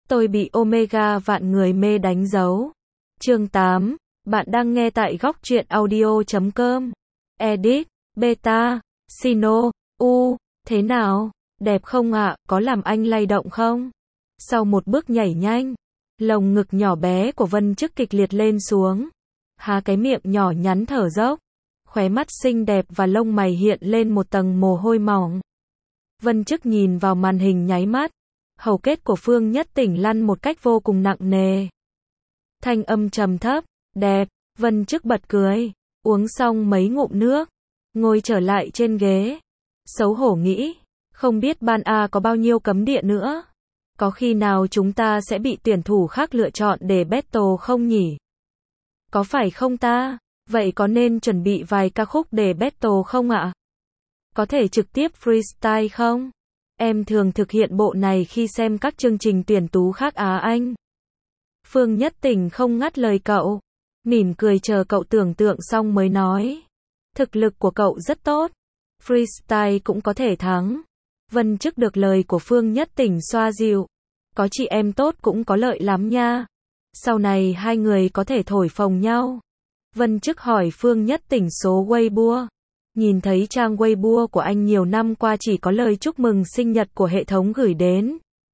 Tôi bị Omega vạn người mê đánh dấu. Chương 8. Bạn đang nghe tại góc truyện audio.com. Edit. Beta. Sino. Thế nào? Đẹp không ạ? Có làm anh lay động không? Sau một bước nhảy nhanh, lồng ngực nhỏ bé của Vân Chức kịch liệt lên xuống. Há cái miệng nhỏ nhắn thở dốc. Khóe mắt xinh đẹp và lông mày hiện lên một tầng mồ hôi mỏng. Vân Chức nhìn vào màn hình nháy mắt. Hầu kết của Phương Nhất Tỉnh lăn một cách vô cùng nặng nề. Thanh âm trầm thấp, đẹp, Vân Chức bật cười, uống xong mấy ngụm nước, ngồi trở lại trên ghế. Xấu hổ nghĩ, không biết ban A có bao nhiêu cấm địa nữa. Có khi nào chúng ta sẽ bị tuyển thủ khác lựa chọn để battle không nhỉ? Có phải không ta? Vậy có nên chuẩn bị vài ca khúc để battle không ạ? Có thể trực tiếp freestyle không? Em thường thực hiện bộ này khi xem các chương trình tuyển tú khác Á Anh. Phương Nhất Tỉnh không ngắt lời cậu, mỉm cười chờ cậu tưởng tượng xong mới nói. Thực lực của cậu rất tốt, freestyle cũng có thể thắng. Vân Chức được lời của Phương Nhất Tỉnh xoa dịu. Có chị em tốt cũng có lợi lắm nha. Sau này hai người có thể thổi phồng nhau. Vân Chức hỏi Phương Nhất Tỉnh số Weibo. Nhìn thấy trang Weibo của anh nhiều năm qua chỉ có lời chúc mừng sinh nhật của hệ thống gửi đến.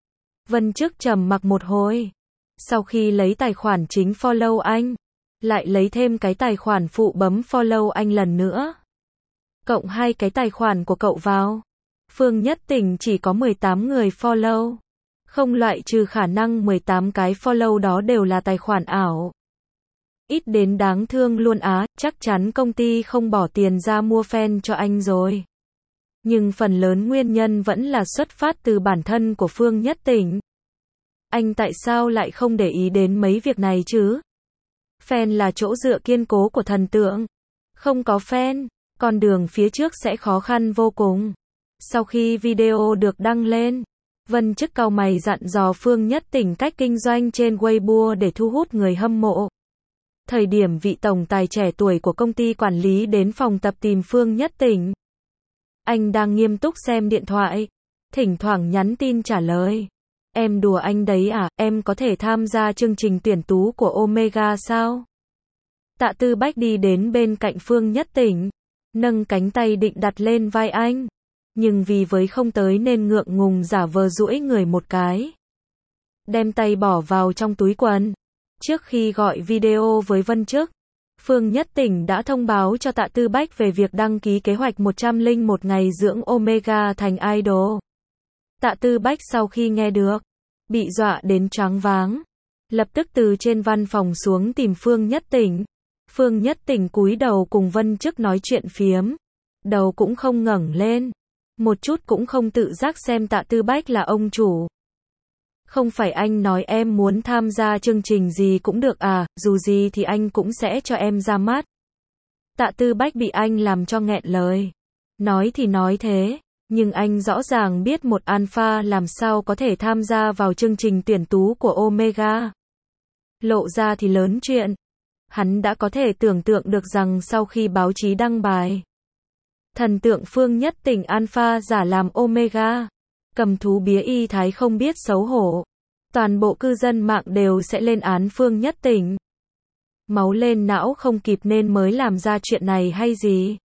Vân Chức trầm mặc một hồi. Sau khi lấy tài khoản chính follow anh, lại lấy thêm cái tài khoản phụ bấm follow anh lần nữa. Cộng hai cái tài khoản của cậu vào. Phương Nhất Tỉnh chỉ có 18 người follow. Không loại trừ khả năng 18 cái follow đó đều là tài khoản ảo. Ít đến đáng thương luôn á, chắc chắn công ty không bỏ tiền ra mua fan cho anh rồi. Nhưng phần lớn nguyên nhân vẫn là xuất phát từ bản thân của Phương Nhất Tỉnh. Anh tại sao lại không để ý đến mấy việc này chứ? Fan là chỗ dựa kiên cố của thần tượng. Không có fan, con đường phía trước sẽ khó khăn vô cùng. Sau khi video được đăng lên, Vân Chức cau mày dặn dò Phương Nhất Tỉnh cách kinh doanh trên Weibo để thu hút người hâm mộ. Thời điểm vị tổng tài trẻ tuổi của công ty quản lý đến phòng tập tìm Phương Nhất Tỉnh, anh đang nghiêm túc xem điện thoại, thỉnh thoảng nhắn tin trả lời. Em đùa anh đấy à, em có thể tham gia chương trình tuyển tú của Omega sao? Tạ Tư Bách đi đến bên cạnh Phương Nhất Tỉnh, nâng cánh tay định đặt lên vai anh, nhưng vì với không tới nên ngượng ngùng giả vờ duỗi người một cái. Đem tay bỏ vào trong túi quần. Trước khi gọi video với Vân Chức, Phương Nhất Tỉnh đã thông báo cho Tạ Tư Bách về việc đăng ký kế hoạch 101 ngày dưỡng Omega thành idol. Tạ Tư Bách sau khi nghe được, bị dọa đến choáng váng. Lập tức từ trên văn phòng xuống tìm Phương Nhất Tỉnh. Phương Nhất Tỉnh cúi đầu cùng Vân Chức nói chuyện phiếm. Đầu cũng không ngẩng lên. Một chút cũng không tự giác xem Tạ Tư Bách là ông chủ. Không phải anh nói em muốn tham gia chương trình gì cũng được à, dù gì thì anh cũng sẽ cho em ra mắt. Tạ Tư Bách bị anh làm cho nghẹn lời. Nói thì nói thế, nhưng anh rõ ràng biết một alpha làm sao có thể tham gia vào chương trình tuyển tú của Omega. Lộ ra thì lớn chuyện. Hắn đã có thể tưởng tượng được rằng sau khi báo chí đăng bài, thần tượng Phương Nhất Tỉnh alpha giả làm Omega, cầm thú bía y thái không biết xấu hổ. Toàn bộ cư dân mạng đều sẽ lên án Phương Nhất Tỉnh. Máu lên não không kịp nên mới làm ra chuyện này hay gì?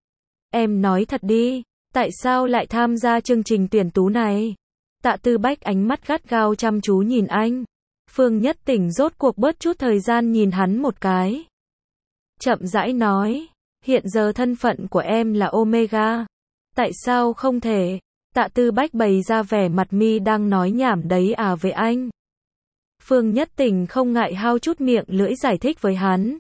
Em nói thật đi, tại sao lại tham gia chương trình tuyển tú này? Tạ Tư Bách ánh mắt gắt gao chăm chú nhìn anh. Phương Nhất Tỉnh rốt cuộc bớt chút thời gian nhìn hắn một cái. Chậm rãi nói, hiện giờ thân phận của em là Omega. Tại sao không thể? Tạ Tư Bách bày ra vẻ mặt mi đang nói nhảm đấy à với anh. Phương Nhất Tỉnh không ngại hao chút miệng lưỡi giải thích với hắn.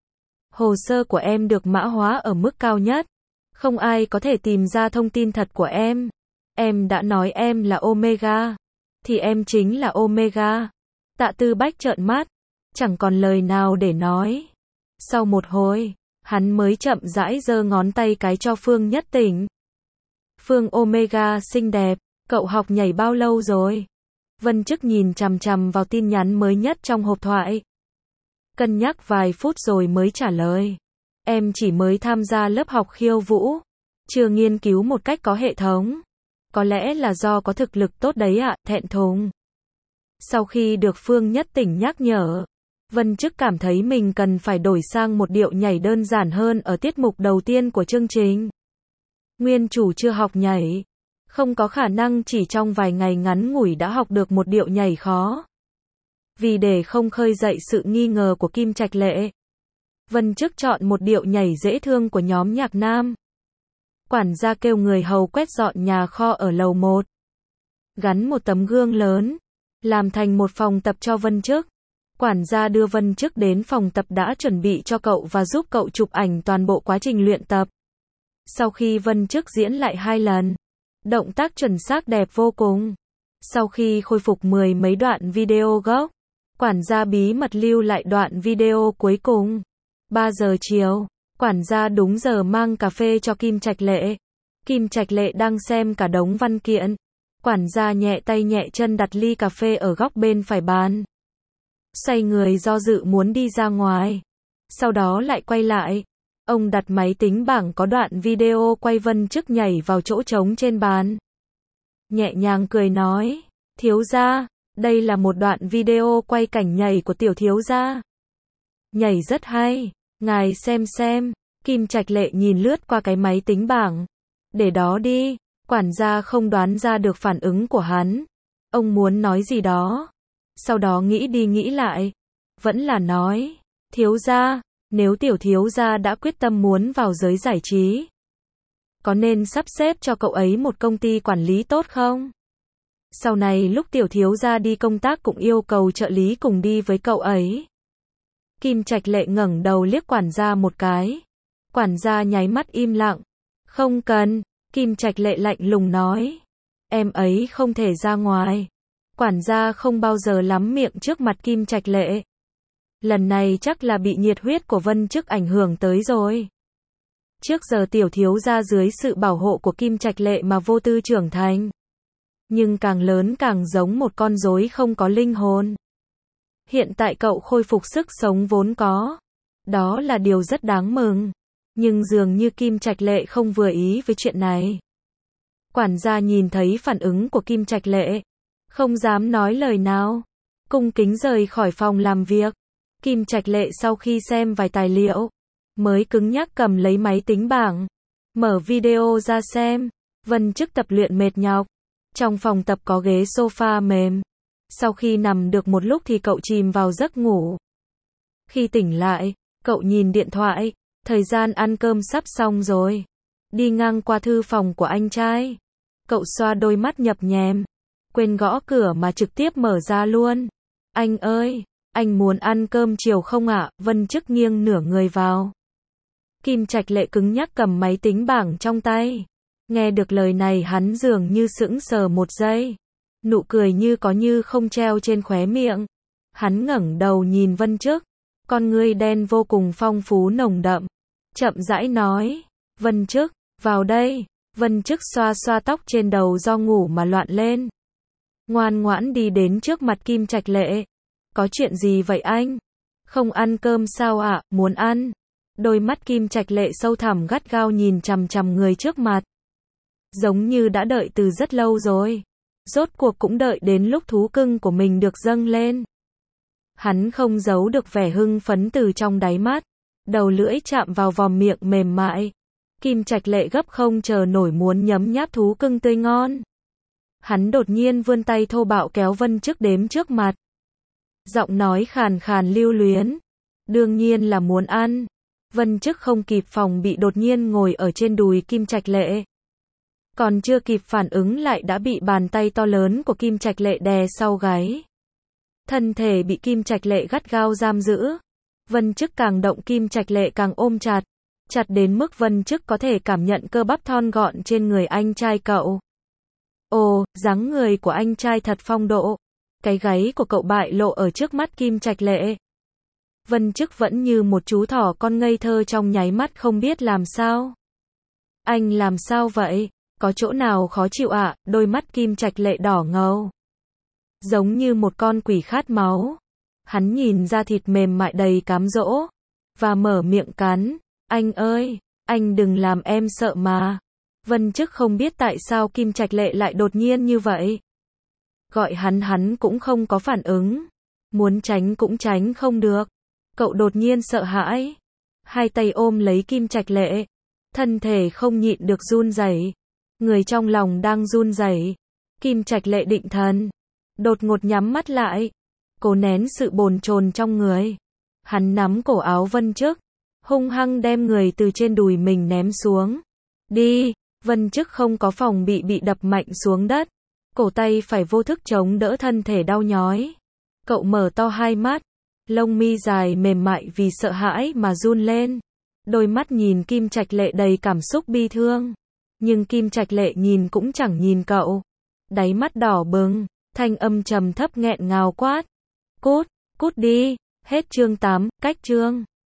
Hồ sơ của em được mã hóa ở mức cao nhất. Không ai có thể tìm ra thông tin thật của em. Em đã nói em là Omega. Thì em chính là Omega. Tạ Tư Bách trợn mắt. Chẳng còn lời nào để nói. Sau một hồi, hắn mới chậm rãi giơ ngón tay cái cho Phương Nhất Tỉnh. Phương Omega xinh đẹp, cậu học nhảy bao lâu rồi? Vân Chức nhìn chằm chằm vào tin nhắn mới nhất trong hộp thoại. Cân nhắc vài phút rồi mới trả lời. Em chỉ mới tham gia lớp học khiêu vũ, chưa nghiên cứu một cách có hệ thống. Có lẽ là do có thực lực tốt đấy ạ, thẹn thùng. Sau khi được Phương Nhất Tỉnh nhắc nhở, Vân Chức cảm thấy mình cần phải đổi sang một điệu nhảy đơn giản hơn ở tiết mục đầu tiên của chương trình. Nguyên chủ chưa học nhảy, không có khả năng chỉ trong vài ngày ngắn ngủi đã học được một điệu nhảy khó. Vì để không khơi dậy sự nghi ngờ của Kim Trạch Lệ, Vân Chức chọn một điệu nhảy dễ thương của nhóm nhạc nam. Quản gia kêu người hầu quét dọn nhà kho ở lầu 1. Gắn một tấm gương lớn, làm thành một phòng tập cho Vân Chức. Quản gia đưa Vân Chức đến phòng tập đã chuẩn bị cho cậu và giúp cậu chụp ảnh toàn bộ quá trình luyện tập. Sau khi Vân Chức diễn lại 2 lần, động tác chuẩn xác đẹp vô cùng. Sau khi khôi phục 10 mấy đoạn video gốc, quản gia bí mật lưu lại đoạn video cuối cùng. 3 giờ chiều, quản gia đúng giờ mang cà phê cho Kim Trạch Lệ. Kim Trạch Lệ đang xem cả đống văn kiện. Quản gia nhẹ tay nhẹ chân đặt ly cà phê ở góc bên phải bàn. Xoay người do dự muốn đi ra ngoài. Sau đó lại quay lại. Ông đặt máy tính bảng có đoạn video quay Vân Chức nhảy vào chỗ trống trên bàn. Nhẹ nhàng cười nói, thiếu gia, đây là một đoạn video quay cảnh nhảy của tiểu thiếu gia. Nhảy rất hay, ngài xem. Kim Trạch Lệ nhìn lướt qua cái máy tính bảng. Để đó đi, quản gia không đoán ra được phản ứng của hắn. Ông muốn nói gì đó. Sau đó nghĩ đi nghĩ lại. Vẫn là nói, thiếu gia, nếu tiểu thiếu gia đã quyết tâm muốn vào giới giải trí, có nên sắp xếp cho cậu ấy một công ty quản lý tốt không? Sau này lúc tiểu thiếu gia đi công tác cũng yêu cầu trợ lý cùng đi với cậu ấy. Kim Trạch Lệ ngẩng đầu liếc quản gia một cái. Quản gia nháy mắt im lặng. Không cần, Kim Trạch Lệ lạnh lùng nói. Em ấy không thể ra ngoài. Quản gia không bao giờ lắm miệng trước mặt Kim Trạch Lệ. Lần này chắc là bị nhiệt huyết của Vân Chức ảnh hưởng tới rồi. Trước giờ tiểu thiếu gia dưới sự bảo hộ của Kim Trạch Lệ mà vô tư trưởng thành. Nhưng càng lớn càng giống một con rối không có linh hồn. Hiện tại cậu khôi phục sức sống vốn có. Đó là điều rất đáng mừng. Nhưng dường như Kim Trạch Lệ không vừa ý với chuyện này. Quản gia nhìn thấy phản ứng của Kim Trạch Lệ, không dám nói lời nào, cung kính rời khỏi phòng làm việc. Kim Trạch Lệ sau khi xem vài tài liệu, mới cứng nhắc cầm lấy máy tính bảng, mở video ra xem. Vân Chức tập luyện mệt nhọc. Trong phòng tập có ghế sofa mềm. Sau khi nằm được một lúc thì cậu chìm vào giấc ngủ. Khi tỉnh lại, cậu nhìn điện thoại, thời gian ăn cơm sắp xong rồi. Đi ngang qua thư phòng của anh trai, cậu xoa đôi mắt nhập nhèm, quên gõ cửa mà trực tiếp mở ra luôn. Anh ơi, anh muốn ăn cơm chiều không ạ? Vân Chức nghiêng nửa người vào. Kim Trạch Lệ cứng nhắc cầm máy tính bảng trong tay. Nghe được lời này hắn dường như sững sờ một giây. Nụ cười như có như không treo trên khóe miệng. Hắn ngẩng đầu nhìn Vân Chức. Con ngươi đen vô cùng phong phú nồng đậm. Chậm rãi nói. Vân Chức, vào đây. Vân Chức xoa xoa tóc trên đầu do ngủ mà loạn lên. Ngoan ngoãn đi đến trước mặt Kim Trạch Lệ. Có chuyện gì vậy anh? Không ăn cơm sao ạ? Muốn ăn. Đôi mắt Kim Trạch Lệ sâu thẳm gắt gao nhìn chằm chằm người trước mặt. Giống như đã đợi từ rất lâu rồi. Rốt cuộc cũng đợi đến lúc thú cưng của mình được dâng lên. Hắn không giấu được vẻ hưng phấn từ trong đáy mắt. Đầu lưỡi chạm vào vòm miệng mềm mại. Kim Trạch Lệ gấp không chờ nổi muốn nhấm nháp thú cưng tươi ngon. Hắn đột nhiên vươn tay thô bạo kéo Vân Chức đếm trước mặt. Giọng nói khàn khàn lưu luyến. Đương nhiên là muốn ăn. Vân Chức không kịp phòng bị đột nhiên ngồi ở trên đùi Kim Trạch Lệ. Còn chưa kịp phản ứng lại đã bị bàn tay to lớn của Kim Trạch Lệ đè sau gáy. Thân thể bị Kim Trạch Lệ gắt gao giam giữ. Vân Chức càng động Kim Trạch Lệ càng ôm chặt. Chặt đến mức Vân Chức có thể cảm nhận cơ bắp thon gọn trên người anh trai cậu. Ồ, dáng người của anh trai thật phong độ. Cái gáy của cậu bại lộ ở trước mắt Kim Trạch Lệ. Vân Chức vẫn như một chú thỏ con ngây thơ trong nháy mắt không biết làm sao. Anh làm sao vậy? Có chỗ nào khó chịu ạ? Đôi mắt Kim Trạch Lệ đỏ ngầu. Giống như một con quỷ khát máu. Hắn nhìn da thịt mềm mại đầy cám dỗ. Và mở miệng cắn. Anh ơi, anh đừng làm em sợ mà. Vân Chức không biết tại sao Kim Trạch Lệ lại đột nhiên như vậy. Gọi hắn cũng không có phản ứng. Muốn tránh cũng tránh không được. Cậu đột nhiên sợ hãi. Hai tay ôm lấy Kim Trạch Lệ. Thân thể không nhịn được run rẩy. Người trong lòng đang run rẩy. Kim Trạch Lệ định thần. Đột ngột nhắm mắt lại. Cố nén sự bồn chồn trong người. Hắn nắm cổ áo Vân Chức. Hung hăng đem người từ trên đùi mình ném xuống. Đi. Vân Chức không có phòng bị đập mạnh xuống đất. Cổ tay phải vô thức chống đỡ thân thể đau nhói. Cậu mở to hai mắt. Lông mi dài mềm mại vì sợ hãi mà run lên. Đôi mắt nhìn Kim Trạch Lệ đầy cảm xúc bi thương. Nhưng Kim Trạch Lệ nhìn cũng chẳng nhìn cậu. Đáy mắt đỏ bừng, thanh âm trầm thấp nghẹn ngào quát. Cút, cút đi. Hết chương 8, cách chương.